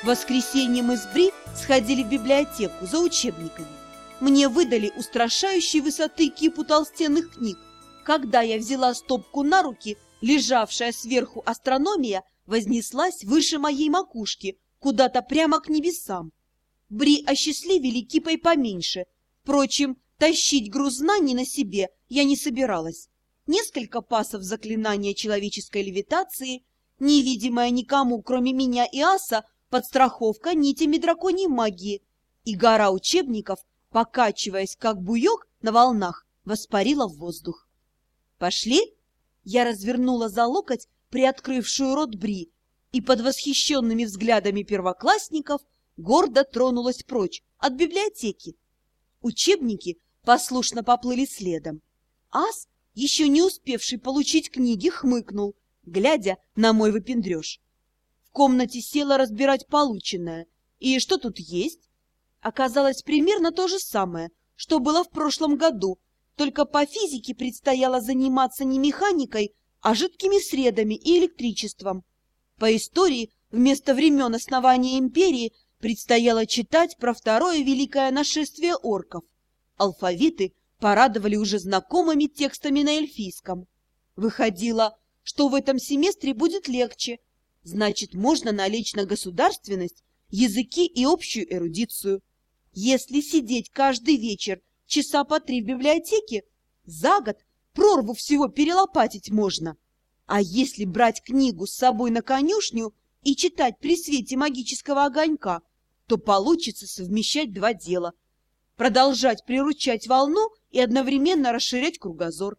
В воскресенье мы с Бри сходили в библиотеку за учебниками. Мне выдали устрашающей высоты кипу толстенных книг. Когда я взяла стопку на руки, лежавшая сверху астрономия вознеслась выше моей макушки, куда-то прямо к небесам. Бри осчастливили кипой поменьше. Впрочем, тащить груз знаний на себе я не собиралась. Несколько пасов заклинания человеческой левитации, невидимая никому, кроме меня и аса, подстраховка нитями драконьей магии, и гора учебников, покачиваясь как буек на волнах, воспарила в воздух. «Пошли?» Я развернула за локоть приоткрывшую рот Бри и под восхищенными взглядами первоклассников гордо тронулась прочь от библиотеки. Учебники послушно поплыли следом. Ас, еще не успевший получить книги, хмыкнул, глядя на мой выпендреж. В комнате села разбирать полученное. И что тут есть? Оказалось примерно то же самое, что было в прошлом году, только по физике предстояло заниматься не механикой, а жидкими средами и электричеством. По истории вместо времен основания империи предстояло читать про второе великое нашествие орков. Алфавиты порадовали уже знакомыми текстами на эльфийском. Выходило, что в этом семестре будет легче. Значит, можно налечь на государственность, языки и общую эрудицию. Если сидеть каждый вечер часа по 3 в библиотеке, за год прорву всего перелопатить можно. А если брать книгу с собой на конюшню и читать при свете магического огонька, то получится совмещать два дела. Продолжать приручать волну и одновременно расширять кругозор.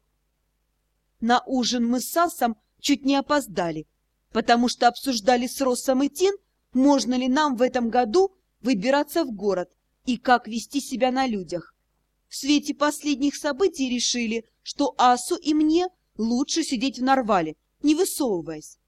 На ужин мы с Асом чуть не опоздали, потому что обсуждали с Россом и Тин, можно ли нам в этом году выбираться в город и как вести себя на людях. В свете последних событий решили, что Асу и мне лучше сидеть в Нарвале, не высовываясь.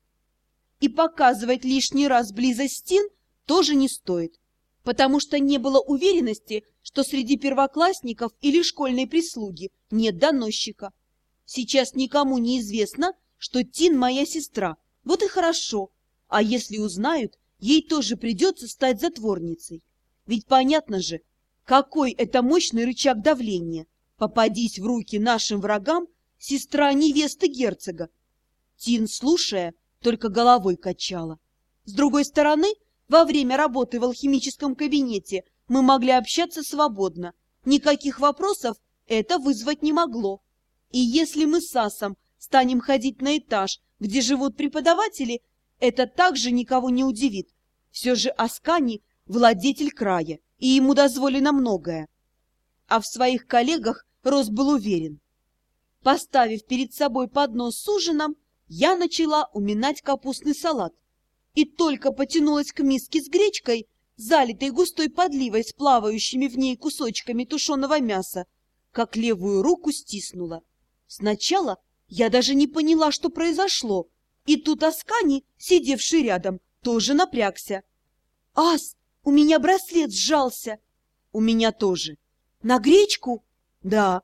И показывать лишний раз близость Тин тоже не стоит, потому что не было уверенности, что среди первоклассников или школьной прислуги нет доносчика. Сейчас никому не известно, что Тин моя сестра, вот и хорошо, а если узнают, ей тоже придется стать затворницей. Ведь понятно же, какой это мощный рычаг давления. Попадись в руки нашим врагам, сестра невесты герцога. Тин, слушая, только головой качала. С другой стороны, во время работы в алхимическом кабинете мы могли общаться свободно. Никаких вопросов это вызвать не могло. И если мы с Асом станем ходить на этаж, где живут преподаватели, это также никого не удивит. Все же Аскани – владетель края, и ему дозволено многое. А в своих коллегах Рос был уверен. Поставив перед собой поднос с ужином, я начала уминать капустный салат. И только потянулась к миске с гречкой, залитой густой подливой с плавающими в ней кусочками тушеного мяса, как левую руку стиснула. Сначала я даже не поняла, что произошло, и тут Аскани, сидевший рядом, тоже напрягся. «Ас, у меня браслет сжался!» «У меня тоже». «На гречку?» «Да».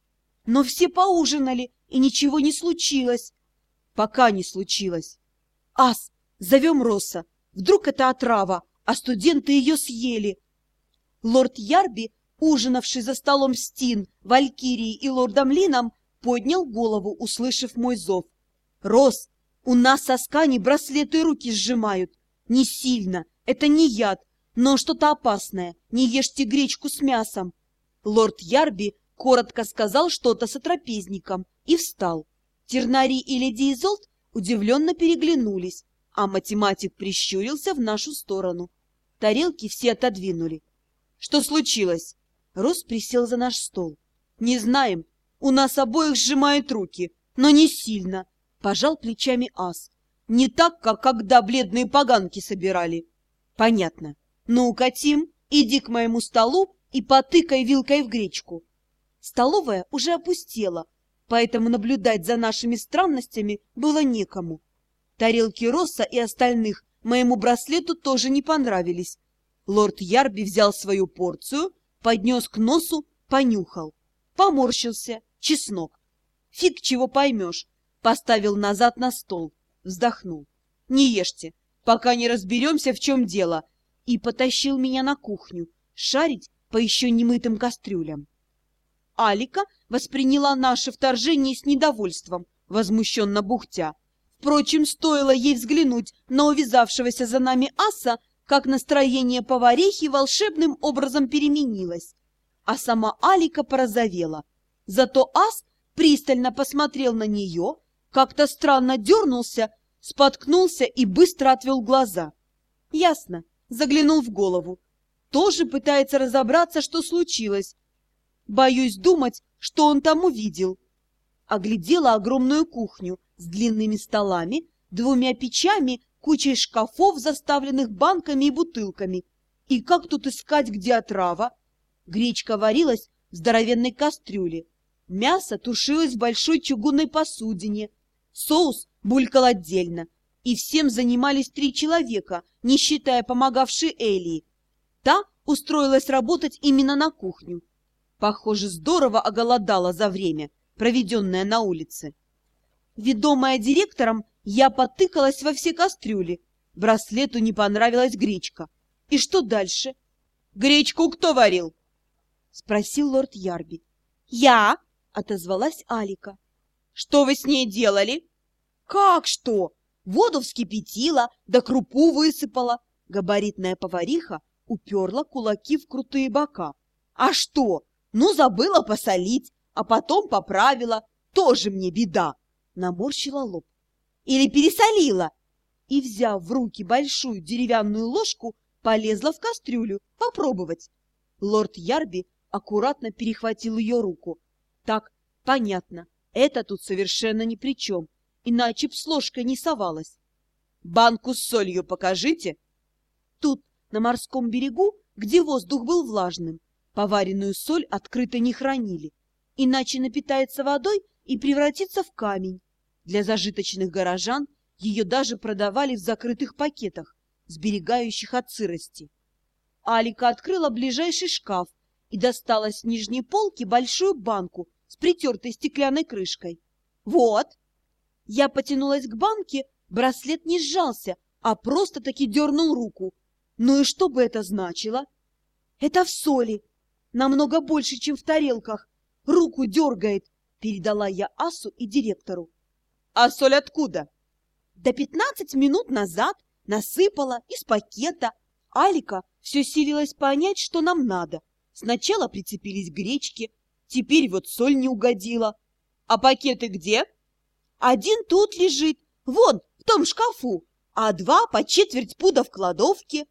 «Но все поужинали, и ничего не случилось». «Пока не случилось». «Ас, зовем Росса. Вдруг это отрава, а студенты ее съели». Лорд Ярби, ужинавший за столом с Тин, Валькирией и лордом Лином, поднял голову, услышав мой зов. «Росс, у нас со Аскани браслеты руки сжимают. Не сильно, это не яд, но что-то опасное. Не ешьте гречку с мясом». Лорд Ярби коротко сказал что-то сотрапезникам и встал. Тернари и леди Изолт удивленно переглянулись, а математик прищурился в нашу сторону. Тарелки все отодвинули. «Что случилось?» Росс присел за наш стол. «Не знаем. У нас обоих сжимают руки, но не сильно», — пожал плечами Ас. «Не так, как когда бледные поганки собирали». «Понятно. Ну-ка, Тим, иди к моему столу и потыкай вилкой в гречку». Столовая уже опустела, поэтому наблюдать за нашими странностями было некому. Тарелки Росса и остальных моему браслету тоже не понравились. Лорд Ярби взял свою порцию, поднес к носу, понюхал. Поморщился, чеснок. Фиг чего поймешь. Поставил назад на стол, вздохнул. «Не ешьте, пока не разберемся, в чем дело. и потащил меня на кухню шарить по еще немытым кастрюлям. Алика восприняла наше вторжение с недовольством, возмущенно бухтя. Впрочем, стоило ей взглянуть на увязавшегося за нами аса, как настроение поварихи волшебным образом переменилось, а сама Алика порозовела. Зато ас пристально посмотрел на нее, как-то странно дернулся, споткнулся и быстро отвел глаза. Ясно, заглянул в голову. Тоже пытается разобраться, что случилось. Боюсь думать, что он там увидел. Оглядела огромную кухню с длинными столами, 2 печами, кучей шкафов, заставленных банками и бутылками. И как тут искать, где отрава? Гречка варилась в здоровенной кастрюле. Мясо тушилось в большой чугунной посудине. Соус булькал отдельно. И всем занимались 3 человека, не считая помогавшей Элии. Та устроилась работать именно на кухню. Похоже, здорово оголодала за время, проведенное на улице. Ведомая директором, я потыкалась во все кастрюли. Браслету не понравилась гречка. И что дальше? «Гречку кто варил?» — спросил лорд Ярби. «Я!» — отозвалась Алика. «Что вы с ней делали?» «Как что? Воду вскипятила, да крупу высыпала». Габаритная повариха уперла кулаки в крутые бока. «А что? Ну, забыла посолить, а потом поправила. Тоже мне беда!» Наморщила лоб. «Или пересолила?» И, взяв в руки большую деревянную ложку, полезла в кастрюлю попробовать. Лорд Ярби аккуратно перехватил ее руку. «Так, понятно, это тут совершенно ни при чем, иначе б с ложкой не совалась. Банку с солью покажите». Тут, на морском берегу, где воздух был влажным, поваренную соль открыто не хранили, иначе напитается водой и превратится в камень. Для зажиточных горожан ее даже продавали в закрытых пакетах, сберегающих от сырости. Алика открыла ближайший шкаф и достала с нижней полки большую банку с притертой стеклянной крышкой. «Вот!» Я потянулась к банке, браслет не сжался, а просто-таки дернул руку. Ну и что бы это значило? «Это в соли, намного больше, чем в тарелках. Руку дергает», — передала я асу и директору. «А соль откуда?» «Да 15 минут назад насыпала из пакета». Алика все силилась понять, что нам надо. Сначала прицепились к гречке, теперь вот соль не угодила. «А пакеты где?» «Один тут лежит, вон, в том шкафу, а 2 по четверть пуда в кладовке».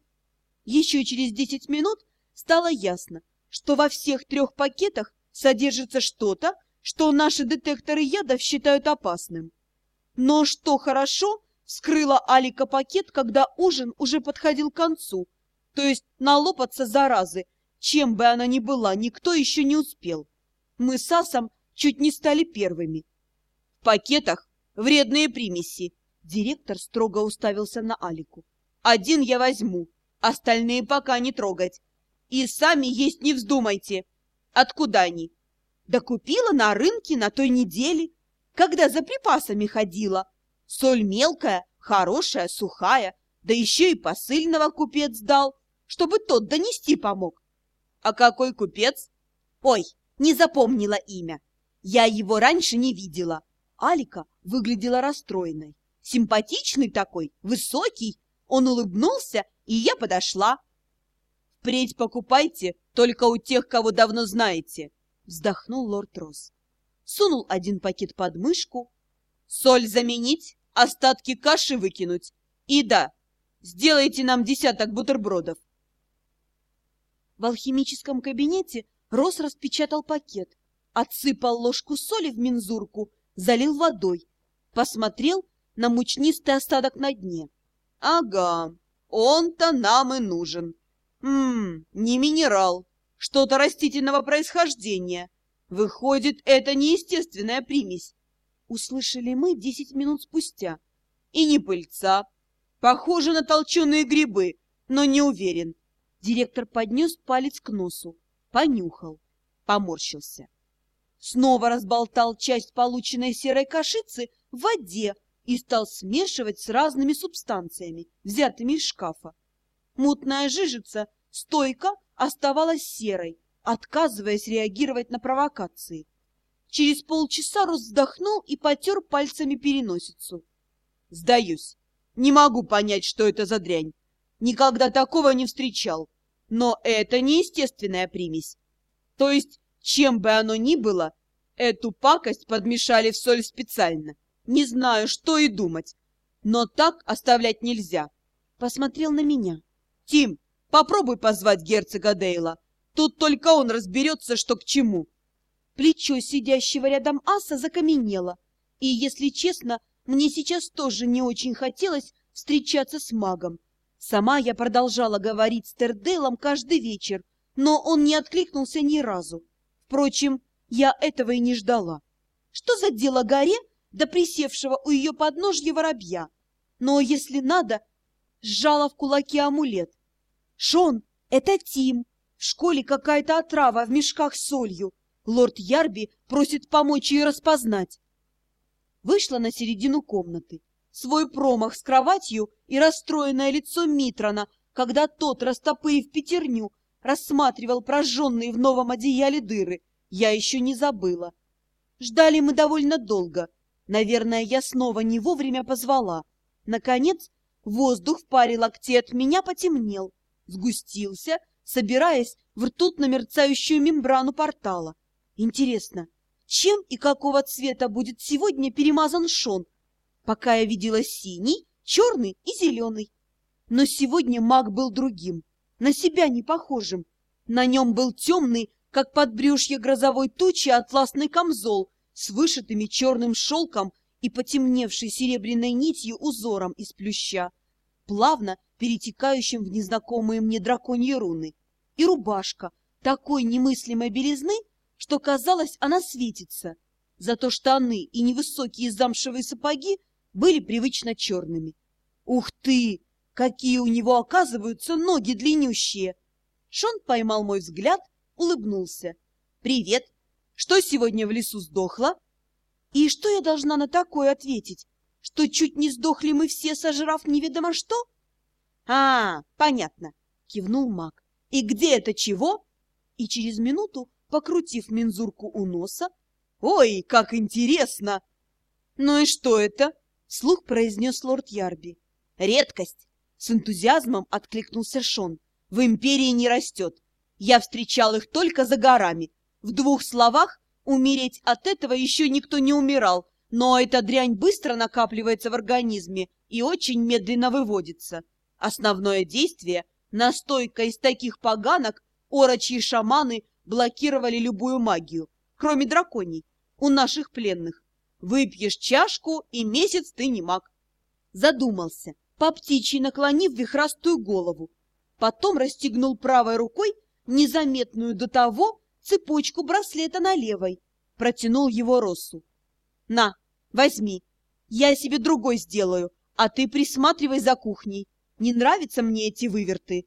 Еще через 10 минут стало ясно, что во всех 3 пакетах содержится что-то, что наши детекторы ядов считают опасным. Но что хорошо, вскрыла Алика пакет, когда ужин уже подходил к концу, то есть налопаться заразы, чем бы она ни была, никто еще не успел. Мы с Асом чуть не стали первыми. «В пакетах вредные примеси», — директор строго уставился на Алику. «1 я возьму, остальные пока не трогать. И сами есть не вздумайте. Откуда они?» «Да купила на рынке на той неделе, когда за припасами ходила. Соль мелкая, хорошая, сухая, да еще и посыльного купец дал, чтобы тот донести помог». «А какой купец?» «Ой, не запомнила имя. Я его раньше не видела». Алика выглядела расстроенной. Симпатичный такой, высокий. Он улыбнулся, и я подошла. «Впредь покупайте только у тех, кого давно знаете», — вздохнул лорд Росс. Сунул 1 пакет под мышку. «Соль заменить, остатки каши выкинуть. И да, сделайте нам 10 бутербродов». В алхимическом кабинете Росс распечатал пакет, отсыпал ложку соли в мензурку, залил водой, посмотрел на мучнистый остаток на дне. «Ага, он-то нам и нужен. Не минерал, что-то растительного происхождения. Выходит, это неестественная примесь». Услышали мы 10 минут спустя. «И не пыльца. Похоже на толченые грибы, но не уверен». Директор поднес палец к носу, понюхал, поморщился. Снова разболтал часть полученной серой кашицы в воде и стал смешивать с разными субстанциями, взятыми из шкафа. Мутная жижица стойко оставалась серой, отказываясь реагировать на провокации. Через полчаса Рус вздохнул и потер пальцами переносицу. «Сдаюсь. Не могу понять, что это за дрянь. Никогда такого не встречал. Но это не естественная примесь. То есть, чем бы оно ни было, эту пакость подмешали в соль специально. Не знаю, что и думать. Но так оставлять нельзя». Посмотрел на меня. «Тим, попробуй позвать герцога Дейла. Тут только он разберется, что к чему». Плечо сидящего рядом аса закаменело, и, если честно, мне сейчас тоже не очень хотелось встречаться с магом. Сама я продолжала говорить с Тердейлом каждый вечер, но он не откликнулся ни разу. Впрочем, я этого и не ждала. Что за дело горе до присевшего у ее подножья воробья? Но, если надо, сжала в кулаке амулет. «Шон, это Тим. В школе какая-то отрава в мешках с солью. Лорд Ярби просит помочь ее распознать». Вышла на середину комнаты. Свой промах с кроватью и расстроенное лицо Митрона, когда тот, растопырив пятерню, рассматривал прожженные в новом одеяле дыры, я еще не забыла. Ждали мы довольно долго. Наверное, я снова не вовремя позвала. Наконец, воздух в паре локтей от меня потемнел, сгустился, собираясь в ртутно-мерцающую мембрану портала. Интересно, чем и какого цвета будет сегодня перемазан Шон? Пока я видела синий, черный и зеленый. Но сегодня маг был другим, на себя не похожим. На нем был темный, как подбрюшье грозовой тучи, атласный камзол с вышитыми черным шелком и потемневшей серебряной нитью узором из плюща, плавно перетекающим в незнакомые мне драконьи руны. И рубашка такой немыслимой белизны, что казалось, она светится. Зато штаны и невысокие замшевые сапоги были привычно черными. Ух ты! Какие у него, оказываются, ноги длиннющие! Шон поймал мой взгляд, улыбнулся. «Привет! Что сегодня в лесу сдохло?» И что я должна на такое ответить? Что чуть не сдохли мы все, сожрав неведомо что? «А, понятно!» — кивнул маг. «И где это чего?» И через минуту, покрутив мензурку у носа: «Ой, как интересно!» «Ну и что это?» — вслух произнес лорд Ярби. «Редкость!» — с энтузиазмом откликнулся Шон. «В империи не растет. Я встречал их только за горами. В двух словах, умереть от этого еще никто не умирал, но эта дрянь быстро накапливается в организме и очень медленно выводится. Основное действие — настойка из таких поганок, орочьи шаманы блокировали любую магию, кроме драконей, у наших пленных. Выпьешь чашку, и месяц ты не маг». Задумался, по птичьи наклонив вихрастую голову. Потом расстегнул правой рукой незаметную до того цепочку браслета на левой, протянул его Россу. «На, возьми, я себе другой сделаю, а ты присматривай за кухней. Не нравятся мне эти выверты».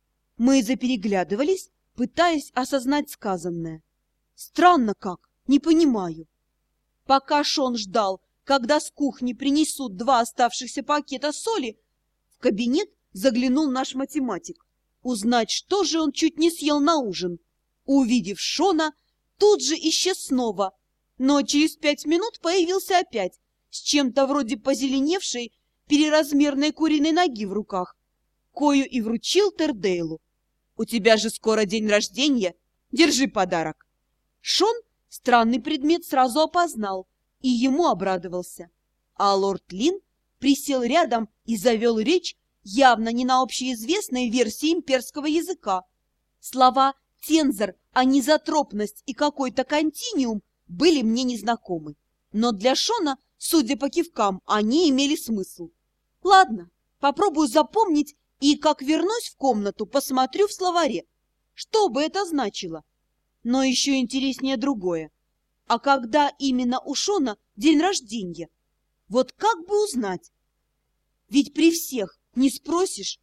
Мы запереглядывались, пытаясь осознать сказанное. Странно как, не понимаю. Пока Шон ждал, когда с кухни принесут 2 оставшихся пакета соли, в кабинет заглянул наш математик. Узнать, что же он чуть не съел на ужин. Увидев Шона, тут же исчез снова, но через 5 минут появился опять, с чем-то вроде позеленевшей переразмерной куриной ноги в руках, кою и вручил Тердейлу. «У тебя же скоро день рождения, держи подарок». Шон странный предмет сразу опознал и ему обрадовался, а лорд Лин присел рядом и завел речь явно не на общеизвестной версии имперского языка. Слова «тензор», «анизотропность» и какой-то «континиум» были мне незнакомы, но для Шона, судя по кивкам, они имели смысл. Ладно, попробую запомнить и, как вернусь в комнату, посмотрю в словаре, что бы это значило. Но еще интереснее другое. А когда именно у Шона день рождения? Вот как бы узнать? Ведь при всех не спросишь,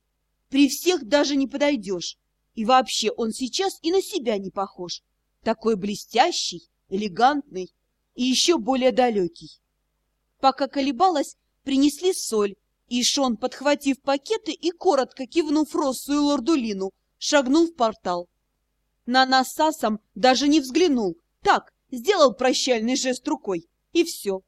при всех даже не подойдешь. И вообще он сейчас и на себя не похож. Такой блестящий, элегантный и еще более далекий. Пока колебалась, принесли соль, И Шон, подхватив пакеты и коротко кивнув Россу и лорду Лину, шагнул в портал. На нас с Асом даже не взглянул. Так, сделал прощальный жест рукой, и все.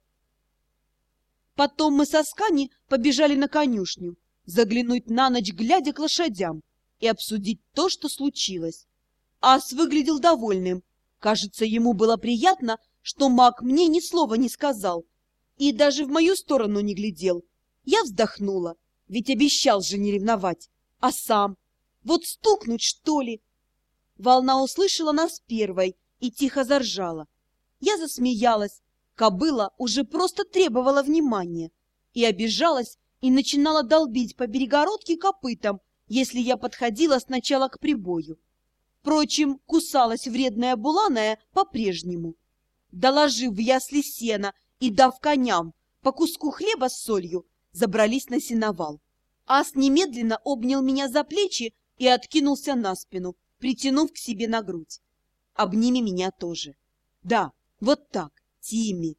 Потом мы со Скани побежали на конюшню, заглянуть на ночь, глядя к лошадям, и обсудить то, что случилось. Ас выглядел довольным. Кажется, ему было приятно, что маг мне ни слова не сказал и даже в мою сторону не глядел. Я вздохнула, ведь обещал же не ревновать. А сам? Вот стукнуть, что ли? Волна услышала нас первой и тихо заржала. Я засмеялась. Кобыла уже просто требовала внимания и обижалась, и начинала долбить по перегородке копытом, если я подходила сначала к прибою. Впрочем, кусалась вредная буланая по-прежнему. Доложив в ясли сена и дав коням по куску хлеба с солью, забрались на сеновал. Ас немедленно обнял меня за плечи и откинулся на спину, притянув к себе на грудь. «Обними меня тоже». «Да, вот так, Тимми.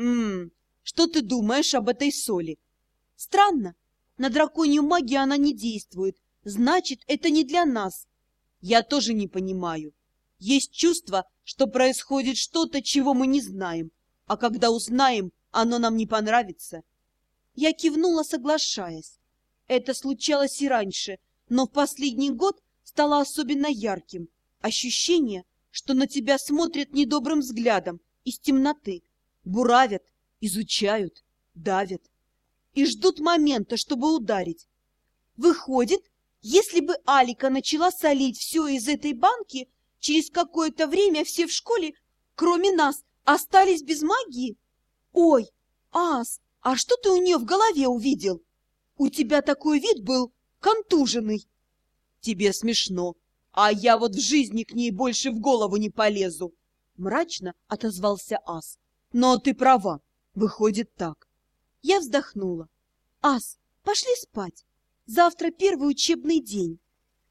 Что ты думаешь об этой соли?» «Странно. На драконью магию она не действует. Значит, это не для нас». «Я тоже не понимаю. Есть чувство, что происходит что-то, чего мы не знаем, а когда узнаем, оно нам не понравится». Я кивнула, соглашаясь. Это случалось и раньше, но в последний год стало особенно ярким. Ощущение, что на тебя смотрят недобрым взглядом из темноты, буравят, изучают, давят и ждут момента, чтобы ударить. Выходит, если бы Алика начала солить все из этой банки, через какое-то время все в школе, кроме нас, остались без магии? Ой, Ас, а что ты у нее в голове увидел? У тебя такой вид был контуженный. Тебе смешно, а я вот в жизни к ней больше в голову не полезу. Мрачно отозвался Ас. Но ты права, выходит так. Я вздохнула. Ас, пошли спать. Завтра первый учебный день.